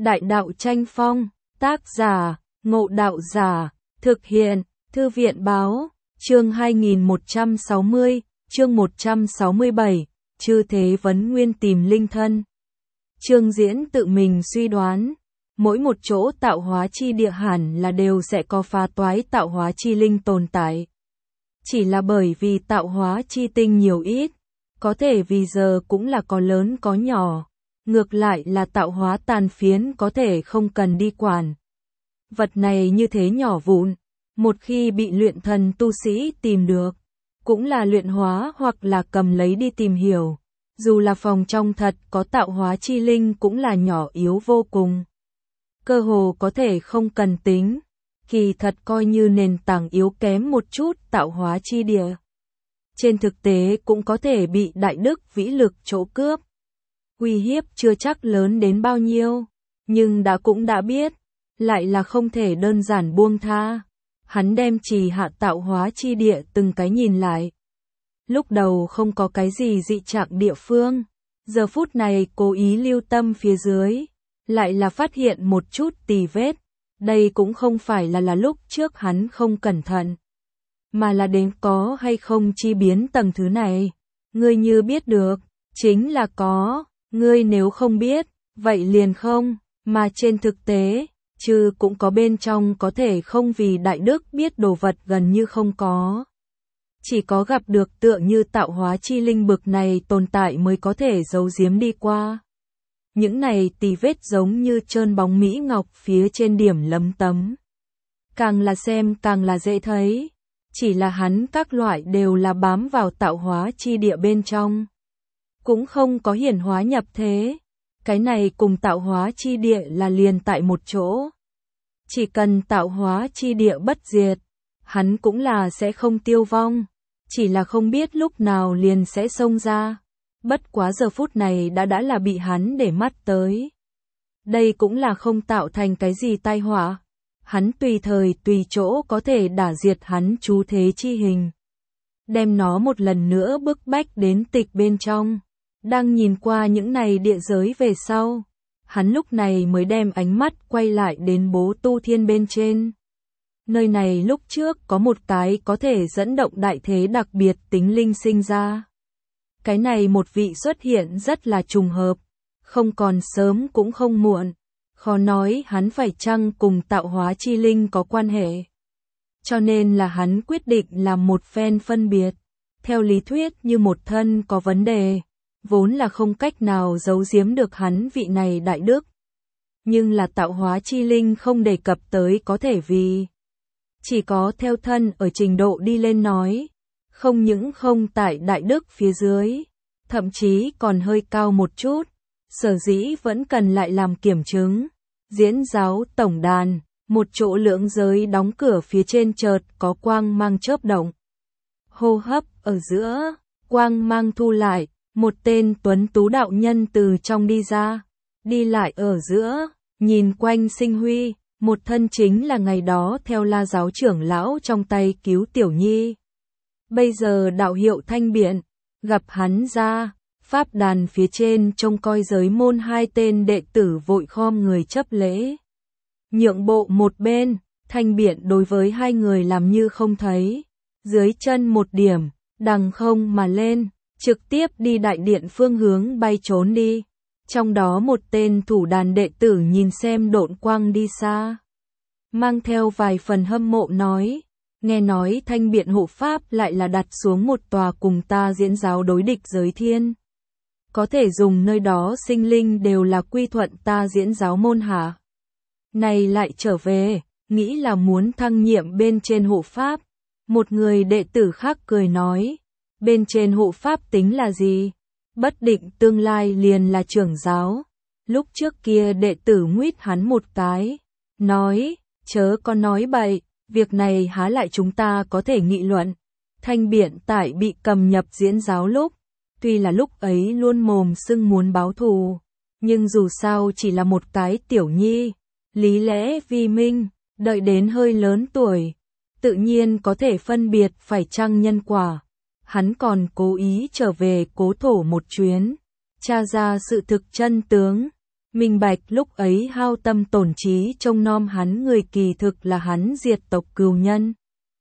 Đại đạo tranh phong, tác giả, Ngộ Đạo Giả, thực hiện, Thư viện báo, chương 2160, chương 167, chư thế vấn nguyên tìm linh thân. Chương Diễn tự mình suy đoán, mỗi một chỗ tạo hóa chi địa hẳn là đều sẽ có phá toái tạo hóa chi linh tồn tại. Chỉ là bởi vì tạo hóa chi tinh nhiều ít, có thể vì giờ cũng là có lớn có nhỏ. Ngược lại là tạo hóa tàn phiến có thể không cần đi quản. Vật này như thế nhỏ vụn, một khi bị luyện thần tu sĩ tìm được, cũng là luyện hóa hoặc là cầm lấy đi tìm hiểu. Dù là phòng trong thật có tạo hóa chi linh cũng là nhỏ yếu vô cùng. Cơ hồ có thể không cần tính, kỳ thật coi như nền tảng yếu kém một chút tạo hóa chi địa. Trên thực tế cũng có thể bị đại đức vĩ lực chỗ cướp. Uy hiếp chưa chắc lớn đến bao nhiêu, nhưng cũng đã biết, lại là không thể đơn giản buông tha. Hắn đem trì hạ tạo hóa chi địa từng cái nhìn lại. Lúc đầu không có cái gì dị trạng địa phương, giờ phút này cố ý lưu tâm phía dưới, lại là phát hiện một chút tì vết. Đây cũng không phải là lúc trước hắn không cẩn thận, mà là đến có hay không chi biến tầng thứ này. Ngươi như biết được, chính là có. Ngươi nếu không biết, vậy liền không, mà trên thực tế, cũng có bên trong có thể không vì đại đức biết đồ vật gần như không có. Chỉ có gặp được tựa như tạo hóa chi linh bực này tồn tại mới có thể giấu giếm đi qua. Những này tì vết giống như trơn bóng mỹ ngọc phía trên điểm lấm tấm. Càng là xem càng là dễ thấy, chỉ là hắn các loại đều là bám vào tạo hóa chi địa bên trong. Cũng không có hiển hóa nhập thế. Cái này cùng tạo hóa chi địa là liền tại một chỗ. Chỉ cần tạo hóa chi địa bất diệt, hắn cũng là sẽ không tiêu vong. Chỉ là không biết lúc nào liền sẽ xông ra. Bất quá giờ phút này đã là bị hắn để mắt tới. Đây cũng là không tạo thành cái gì tai họa. Hắn tùy thời tùy chỗ có thể đả diệt hắn chú thế chi hình. Đem nó một lần nữa bức bách đến tịch bên trong. Đang nhìn qua những này địa giới về sau, hắn lúc này mới đem ánh mắt quay lại đến bố tu thiên bên trên. Nơi này lúc trước có một cái có thể dẫn động đại thế đặc biệt tính linh sinh ra. Cái này một vị xuất hiện rất là trùng hợp, không còn sớm cũng không muộn, khó nói hắn phải chăng cùng tạo hóa chi linh có quan hệ. Cho nên là hắn quyết định làm một phen phân biệt, theo lý thuyết như một thân có vấn đề. Vốn là không cách nào giấu giếm được hắn vị này đại đức. Nhưng là tạo hóa chi linh không đề cập tới có thể vì. Chỉ có theo thân ở trình độ đi lên nói. Không những không tại đại đức phía dưới. Thậm chí còn hơi cao một chút. Sở dĩ vẫn cần lại làm kiểm chứng. Diễn giáo tổng đàn. Một chỗ lưỡng giới đóng cửa phía trên chợt có quang mang chớp động. Hô hấp ở giữa. Quang mang thu lại. Một tên tuấn tú đạo nhân từ trong đi ra, đi lại ở giữa, nhìn quanh sinh huy, một thân chính là ngày đó theo La giáo trưởng lão trong tay cứu Tiểu Nhi. Bây giờ đạo hiệu Thanh Biện, gặp hắn ra, pháp đàn phía trên trông coi giới môn hai tên đệ tử vội khom người chấp lễ. Nhượng bộ một bên, Thanh Biện đối với hai người làm như không thấy, dưới chân một điểm, đằng không mà lên. Trực tiếp đi đại điện phương hướng bay trốn đi. Trong đó một tên thủ đàn đệ tử nhìn xem độn quang đi xa. Mang theo vài phần hâm mộ nói. Nghe nói Thanh Biện hộ pháp lại là đặt xuống một tòa cùng ta diễn giáo đối địch giới thiên. Có thể dùng nơi đó sinh linh đều là quy thuận ta diễn giáo môn hả? Này lại trở về, nghĩ là muốn thăng nhiệm bên trên hộ pháp. Một người đệ tử khác cười nói. Bên trên hộ pháp tính là gì? Bất định tương lai liền là trưởng giáo. Lúc trước kia đệ tử nguyết hắn một cái. Nói, chớ có nói bậy, việc này há lại chúng ta có thể nghị luận. Thanh Biện tại bị cầm nhập diễn giáo lúc. Tuy là lúc ấy luôn mồm xưng muốn báo thù. Nhưng dù sao chỉ là một cái tiểu nhi. Lý lẽ vi minh, đợi đến hơi lớn tuổi. Tự nhiên có thể phân biệt phải chăng nhân quả. Hắn còn cố ý trở về cố thổ một chuyến, tra ra sự thực chân tướng. Minh bạch lúc ấy hao tâm tổn trí trông nom hắn người kỳ thực là hắn diệt tộc cừu nhân.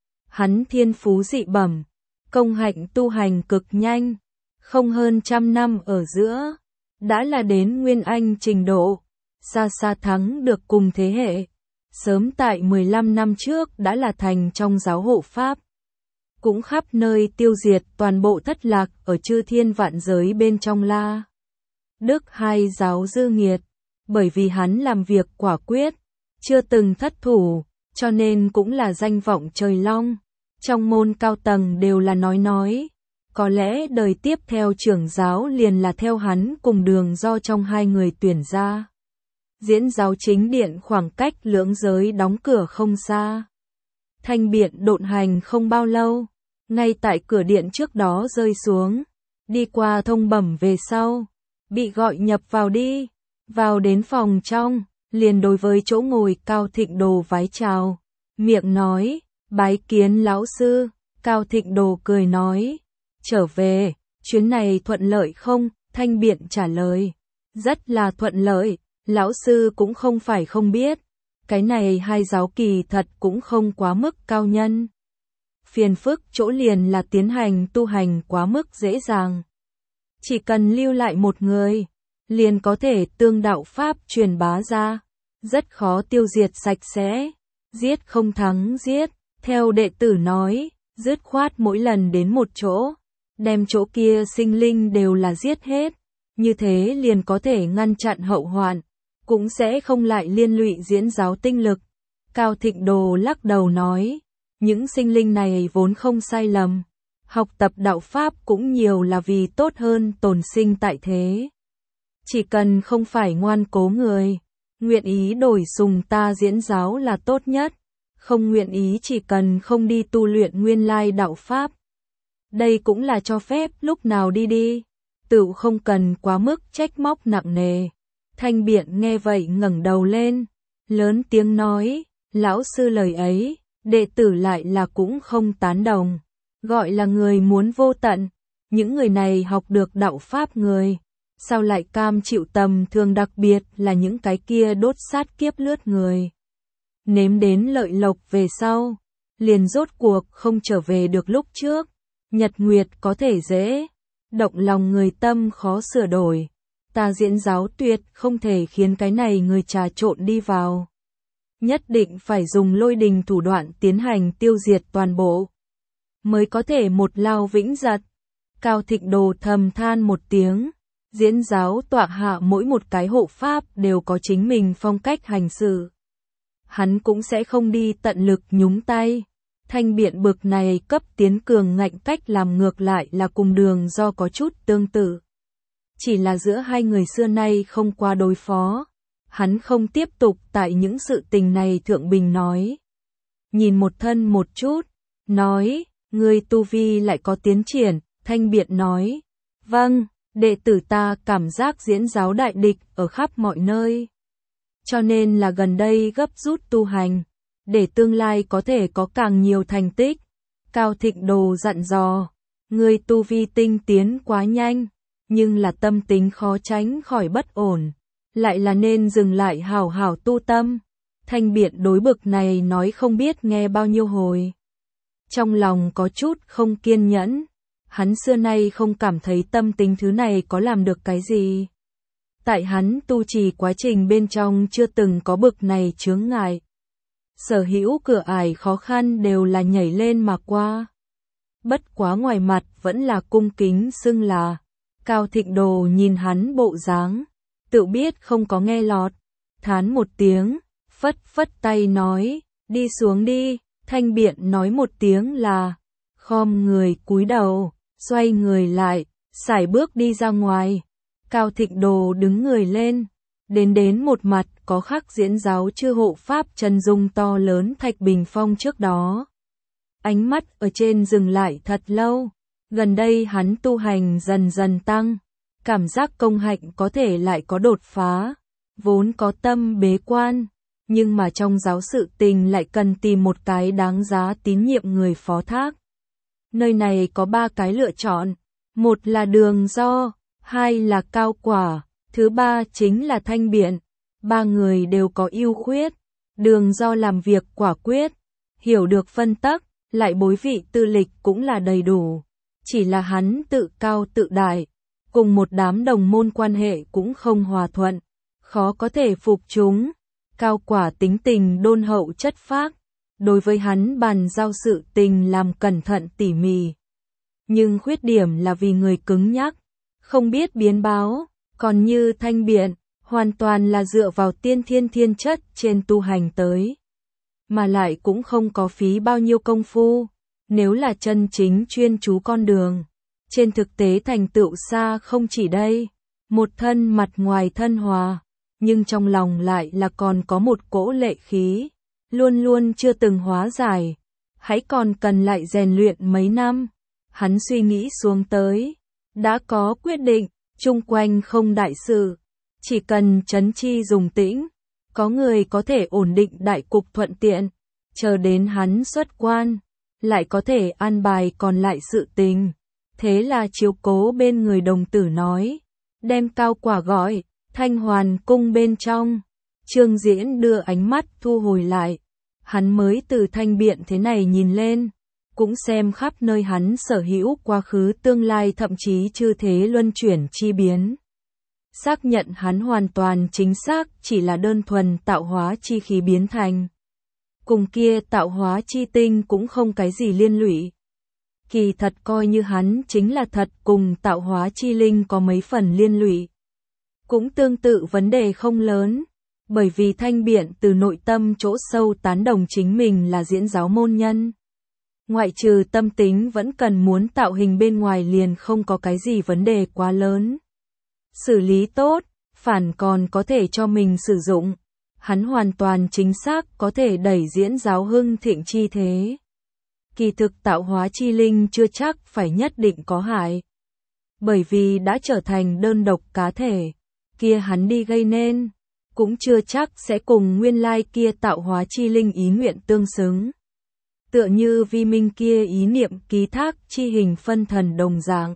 Hắn thiên phú dị bẩm, công hạnh tu hành cực nhanh, không hơn 100 năm ở giữa, đã là đến nguyên anh trình độ, xa xa thắng được cùng thế hệ. Sớm tại 15 năm trước đã là thành trong giáo hộ Pháp. Cũng khắp nơi tiêu diệt toàn bộ thất lạc ở chư thiên vạn giới bên trong La Đức hai giáo dư nghiệt. Bởi vì hắn làm việc quả quyết, chưa từng thất thủ, cho nên cũng là danh vọng trời long. Trong môn cao tầng đều là nói. Có lẽ đời tiếp theo trưởng giáo liền là theo hắn cùng đường do trong hai người tuyển ra. Diễn giáo chính điện khoảng cách lưỡng giới đóng cửa không xa. Thanh biện độn hành không bao lâu, ngay tại cửa điện trước đó rơi xuống, đi qua thông bẩm về sau, bị gọi nhập vào đi, vào đến phòng trong, liền đối với chỗ ngồi Cao Thịnh Đồ vái chào, miệng nói, bái kiến lão sư. Cao Thịnh Đồ cười nói, trở về, chuyến này thuận lợi không? Thanh biện trả lời, rất là thuận lợi. Lão sư cũng không phải không biết, cái này hai giáo kỳ thật cũng không quá mức cao nhân. Phiền phức chỗ liền là tiến hành tu hành quá mức dễ dàng. Chỉ cần lưu lại một người, liền có thể tương đạo pháp truyền bá ra, rất khó tiêu diệt sạch sẽ, giết không thắng giết. Theo đệ tử nói, dứt khoát mỗi lần đến một chỗ, đem chỗ kia sinh linh đều là giết hết, như thế liền có thể ngăn chặn hậu hoạn, cũng sẽ không lại liên lụy diễn giáo tinh lực. Cao Thịnh Đồ lắc đầu nói, những sinh linh này vốn không sai lầm, học tập đạo pháp cũng nhiều là vì tốt hơn tồn sinh tại thế. Chỉ cần không phải ngoan cố người, nguyện ý đổi sùng ta diễn giáo là tốt nhất, không nguyện ý chỉ cần không đi tu luyện nguyên lai đạo pháp. Đây cũng là cho phép lúc nào đi, tự không cần quá mức trách móc nặng nề. Thanh biện nghe vậy ngẩng đầu lên, lớn tiếng nói, lão sư lời ấy, đệ tử lại là cũng không tán đồng, gọi là người muốn vô tận, những người này học được đạo pháp người, sao lại cam chịu tầm thường, đặc biệt là những cái kia đốt sát kiếp lướt người. Nếm đến lợi lộc về sau, liền rốt cuộc không trở về được lúc trước, nhật nguyệt có thể dễ, động lòng người tâm khó sửa đổi. Ta diễn giáo tuyệt không thể khiến cái này người trà trộn đi vào. Nhất định phải dùng lôi đình thủ đoạn tiến hành tiêu diệt toàn bộ, mới có thể một lao vĩnh giật. Cao Thịnh Đồ thầm than một tiếng, diễn giáo tọa hạ mỗi một cái hộ pháp đều có chính mình phong cách hành xử. Hắn cũng sẽ không đi tận lực nhúng tay. Thanh biện bực này cấp tiến cường ngạnh cách làm ngược lại là cùng đường do có chút tương tự. Chỉ là giữa hai người xưa nay không qua đối phó, hắn không tiếp tục tại những sự tình này thượng bình nói. Nhìn một thân một chút, nói, người tu vi lại có tiến triển, thanh biện nói, vâng, đệ tử ta cảm giác diễn giáo đại địch ở khắp mọi nơi. Cho nên là gần đây gấp rút tu hành, để tương lai có thể có càng nhiều thành tích. Cao Thịnh Đồ dặn dò, người tu vi tinh tiến quá nhanh, nhưng là tâm tính khó tránh khỏi bất ổn, lại là nên dừng lại hảo hảo tu tâm. Thanh biện đối bực này nói không biết nghe bao nhiêu hồi. Trong lòng có chút không kiên nhẫn, hắn xưa nay không cảm thấy tâm tính thứ này có làm được cái gì. Tại hắn tu trì quá trình bên trong chưa từng có bực này chướng ngại. Sở hữu cửa ải khó khăn đều là nhảy lên mà qua. Bất quá ngoài mặt vẫn là cung kính xưng là. Cao Thịnh Đồ nhìn hắn bộ dáng, tự biết không có nghe lọt, thán một tiếng, phất phất tay nói, đi xuống đi. Thanh biện nói một tiếng là, khom người cúi đầu, xoay người lại, sải bước đi ra ngoài. Cao Thịnh Đồ đứng người lên, đến một mặt có khắc diễn giáo chư hộ pháp chân dung to lớn thạch bình phong trước đó. Ánh mắt ở trên dừng lại thật lâu, gần đây hắn tu hành dần dần tăng, cảm giác công hạnh có thể lại có đột phá, vốn có tâm bế quan, nhưng mà trong giáo sự tình lại cần tìm một cái đáng giá tín nhiệm người phó thác. Nơi này có 3 cái lựa chọn, một là đường do, hai là cao quả, Thứ ba chính là Thanh Biện. Ba người đều có ưu khuyết. Đường Do làm việc quả quyết, hiểu được phân tắc, lại bối vị tư lịch cũng là đầy đủ. Chỉ là hắn tự cao tự đại, cùng một đám đồng môn quan hệ cũng không hòa thuận, khó có thể phục chúng. Cao Quả tính tình đôn hậu chất phác, đối với hắn bàn giao sự tình làm cẩn thận tỉ mỉ. Nhưng khuyết điểm là vì người cứng nhắc, không biết biến báo, còn như Thanh Biện, hoàn toàn là dựa vào tiên thiên thiên chất trên tu hành tới. Mà lại cũng không có phí bao nhiêu công phu, nếu là chân chính chuyên chú con đường. Trên thực tế thành tựu xa không chỉ đây, một thân mặt ngoài thân hòa, nhưng trong lòng lại là còn có một cỗ lệ khí, luôn luôn chưa từng hóa giải, hãy còn cần lại rèn luyện mấy năm. Hắn suy nghĩ xuống tới, đã có quyết định, chung quanh không đại sự, chỉ cần trấn chi dùng tĩnh, có người có thể ổn định đại cục thuận tiện, chờ đến hắn xuất quan, lại có thể an bài còn lại sự tình. Thế là chiếu cố bên người đồng tử nói, đem Cao Quả gọi, Thanh Hoàn cung bên trong. Trương Diễn đưa ánh mắt thu hồi lại, hắn mới từ Thanh Biện thế này nhìn lên, cũng xem khắp nơi hắn sở hữu quá khứ tương lai thậm chí chư thế luân chuyển chi biến. Xác nhận hắn hoàn toàn chính xác chỉ là đơn thuần tạo hóa chi khí biến thành. Cùng kia tạo hóa chi tinh cũng không cái gì liên lụy. Kỳ thật coi như hắn chính là thật cùng tạo hóa chi linh có mấy phần liên lụy. Cũng tương tự vấn đề không lớn, bởi vì Thanh Biện từ nội tâm chỗ sâu tán đồng chính mình là diễn giáo môn nhân. Ngoại trừ tâm tính vẫn cần muốn tạo hình bên ngoài liền không có cái gì vấn đề quá lớn. Xử lý tốt, phản còn có thể cho mình sử dụng. Hắn hoàn toàn chính xác có thể đẩy diễn giáo hưng thịnh chi thế. Kỳ thực tạo hóa chi linh chưa chắc phải nhất định có hại. Bởi vì đã trở thành đơn độc cá thể, kia hắn đi gây nên, cũng chưa chắc sẽ cùng nguyên lai kia tạo hóa chi linh ý nguyện tương xứng. Tựa như vi minh kia ý niệm ký thác chi hình phân thần đồng dạng.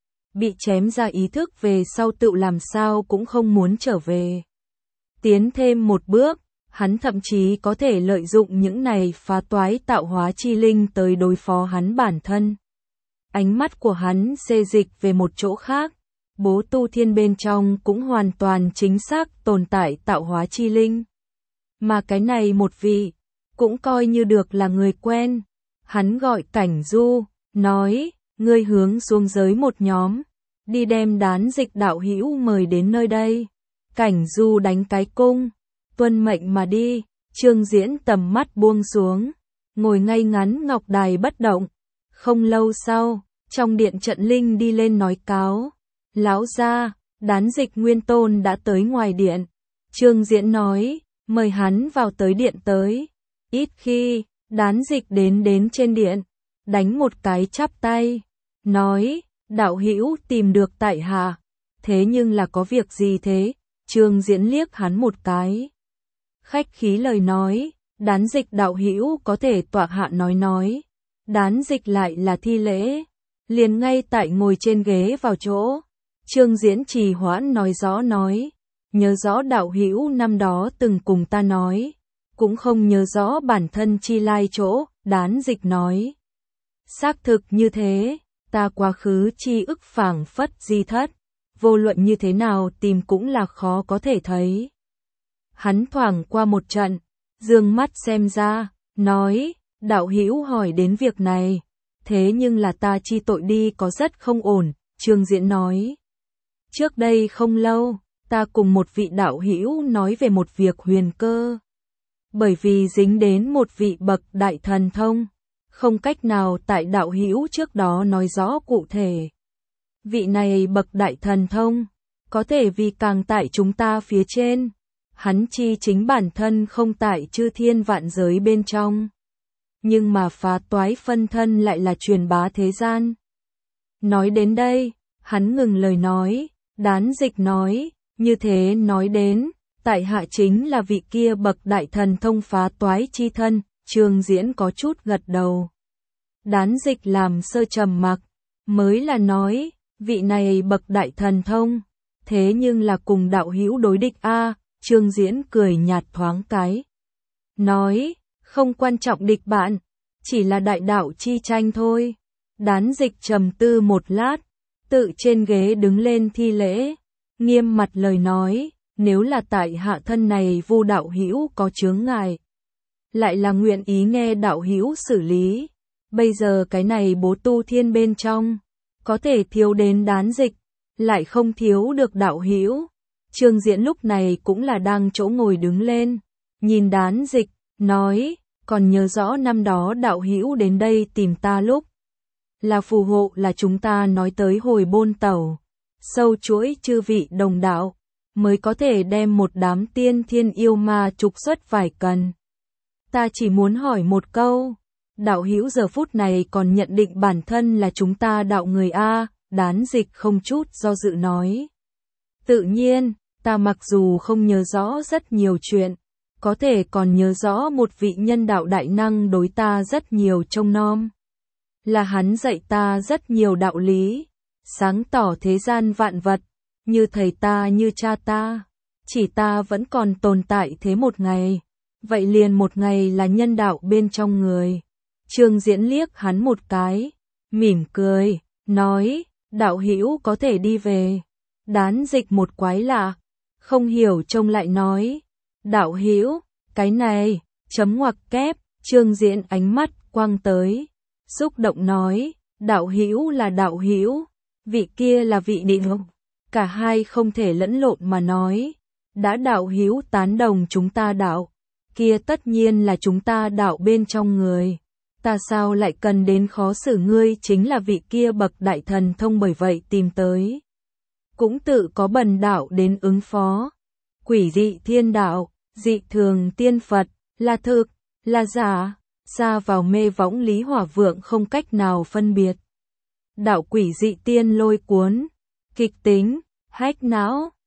Bị chém ra ý thức về sau tự làm sao cũng không muốn trở về. Tiến thêm một bước, hắn thậm chí có thể lợi dụng những này phá toái tạo hóa chi linh tới đối phó hắn bản thân. Ánh mắt của hắn xê dịch về một chỗ khác, bố tu thiên bên trong cũng hoàn toàn chính xác tồn tại tạo hóa chi linh. Mà cái này một vị, cũng coi như được là người quen. Hắn gọi Cảnh Du, nói, ngươi hướng xuống dưới một nhóm, đi đem Đán Dịch đạo hữu mời đến nơi đây. Cảnh Du đánh cái cung, tuân mệnh mà đi. Trương Diễn tầm mắt buông xuống, ngồi ngay ngắn ngọc đài bất động. Không lâu sau, trong điện trận linh đi lên nói cáo, lão gia, Đán Dịch nguyên tôn đã tới ngoài điện. Trương Diễn nói, mời hắn vào tới điện tới. Ít khi, Đán Dịch đến trên điện, đánh một cái chắp tay, nói, đạo hữu tìm được tại hạ, thế nhưng là có việc gì thế? Trương Diễn liếc hắn một cái. Khách khí lời nói, Đán Dịch đạo hữu có thể tọa hạ nói. Đán Dịch lại là thi lễ, liền ngay tại ngồi trên ghế vào chỗ. Trương Diễn trì hoãn nói rõ nói, nhớ rõ đạo hữu năm đó từng cùng ta nói, cũng không nhớ rõ bản thân chi lai chỗ. Đán Dịch nói, xác thực như thế, ta quá khứ chi ức phảng phất di thất, vô luận như thế nào tìm cũng là khó có thể thấy. Hắn thoảng qua một trận, dương mắt xem ra, nói, đạo hữu hỏi đến việc này, thế nhưng là ta chi tội đi có rất không ổn. Trương Diễn nói, trước đây không lâu, ta cùng một vị đạo hữu nói về một việc huyền cơ. Bởi vì dính đến một vị bậc đại thần thông, không cách nào tại đạo hữu trước đó nói rõ cụ thể. Vị này bậc đại thần thông, có thể vì càng tại chúng ta phía trên, hắn chi chính bản thân không tại chư thiên vạn giới bên trong. Nhưng mà phá toái phân thân lại là truyền bá thế gian. Nói đến đây, hắn ngừng lời nói, Đán Dịch nói, như thế nói đến, tại hạ chính là vị kia bậc đại thần thông phá toái chi thân. Trương Diễn có chút gật đầu. Đán Dịch làm sơ trầm mặc, mới là nói, vị này bậc đại thần thông, thế nhưng là cùng đạo hữu đối địch a. Trương Diễn cười nhạt thoáng cái. Nói, không quan trọng địch bạn, chỉ là đại đạo chi tranh thôi. Đán Dịch trầm tư một lát, tự trên ghế đứng lên thi lễ, nghiêm mặt lời nói, nếu là tại hạ thân này Vu đạo hữu có chướng ngại, lại là nguyện ý nghe đạo hữu xử lý. Bây giờ cái này Bố Tu Thiên bên trong, có thể thiếu đến Đán Dịch, lại không thiếu được đạo hữu. Trương Diễn lúc này cũng là đang chỗ ngồi đứng lên, nhìn Đán Dịch, nói, còn nhớ rõ năm đó đạo hữu đến đây tìm ta lúc là phù hộ là chúng ta nói tới hồi Bôn Tẩu, sâu chuỗi chư vị đồng đạo, mới có thể đem một đám tiên thiên yêu ma trục xuất vài cần. Ta chỉ muốn hỏi một câu, đạo hữu giờ phút này còn nhận định bản thân là chúng ta đạo người a? Đán Dịch không chút do dự nói. Tự nhiên, ta mặc dù không nhớ rõ rất nhiều chuyện, có thể còn nhớ rõ một vị nhân đạo đại năng đối ta rất nhiều trông nom. Là hắn dạy ta rất nhiều đạo lý, sáng tỏ thế gian vạn vật, như thầy ta như cha ta, chỉ ta vẫn còn tồn tại thế một ngày, vậy liền một ngày là nhân đạo bên trong người. Trương Diễn liếc hắn một cái, mỉm cười, nói, đạo hữu có thể đi về. Đán Dịch một quái lạ, không hiểu trông lại nói, đạo hữu, cái này, chấm ngoặc kép. Trương Diễn ánh mắt quang tới, xúc động nói, đạo hữu là đạo hữu, vị kia là vị địa ngục, cả hai không thể lẫn lộn mà nói. Đã đạo hữu tán đồng chúng ta đạo, kia tất nhiên là chúng ta đạo bên trong người. Ta sao lại cần đến khó xử ngươi, chính là vị kia bậc đại thần thông, bởi vậy tìm tới. Cũng tự có bần đạo đến ứng phó. Quỷ dị thiên đạo, dị thường tiên Phật, là thực, là giả, xa vào mê võng Lý Hỏa Vượng không cách nào phân biệt. Đạo quỷ dị tiên lôi cuốn, kịch tính, hách não,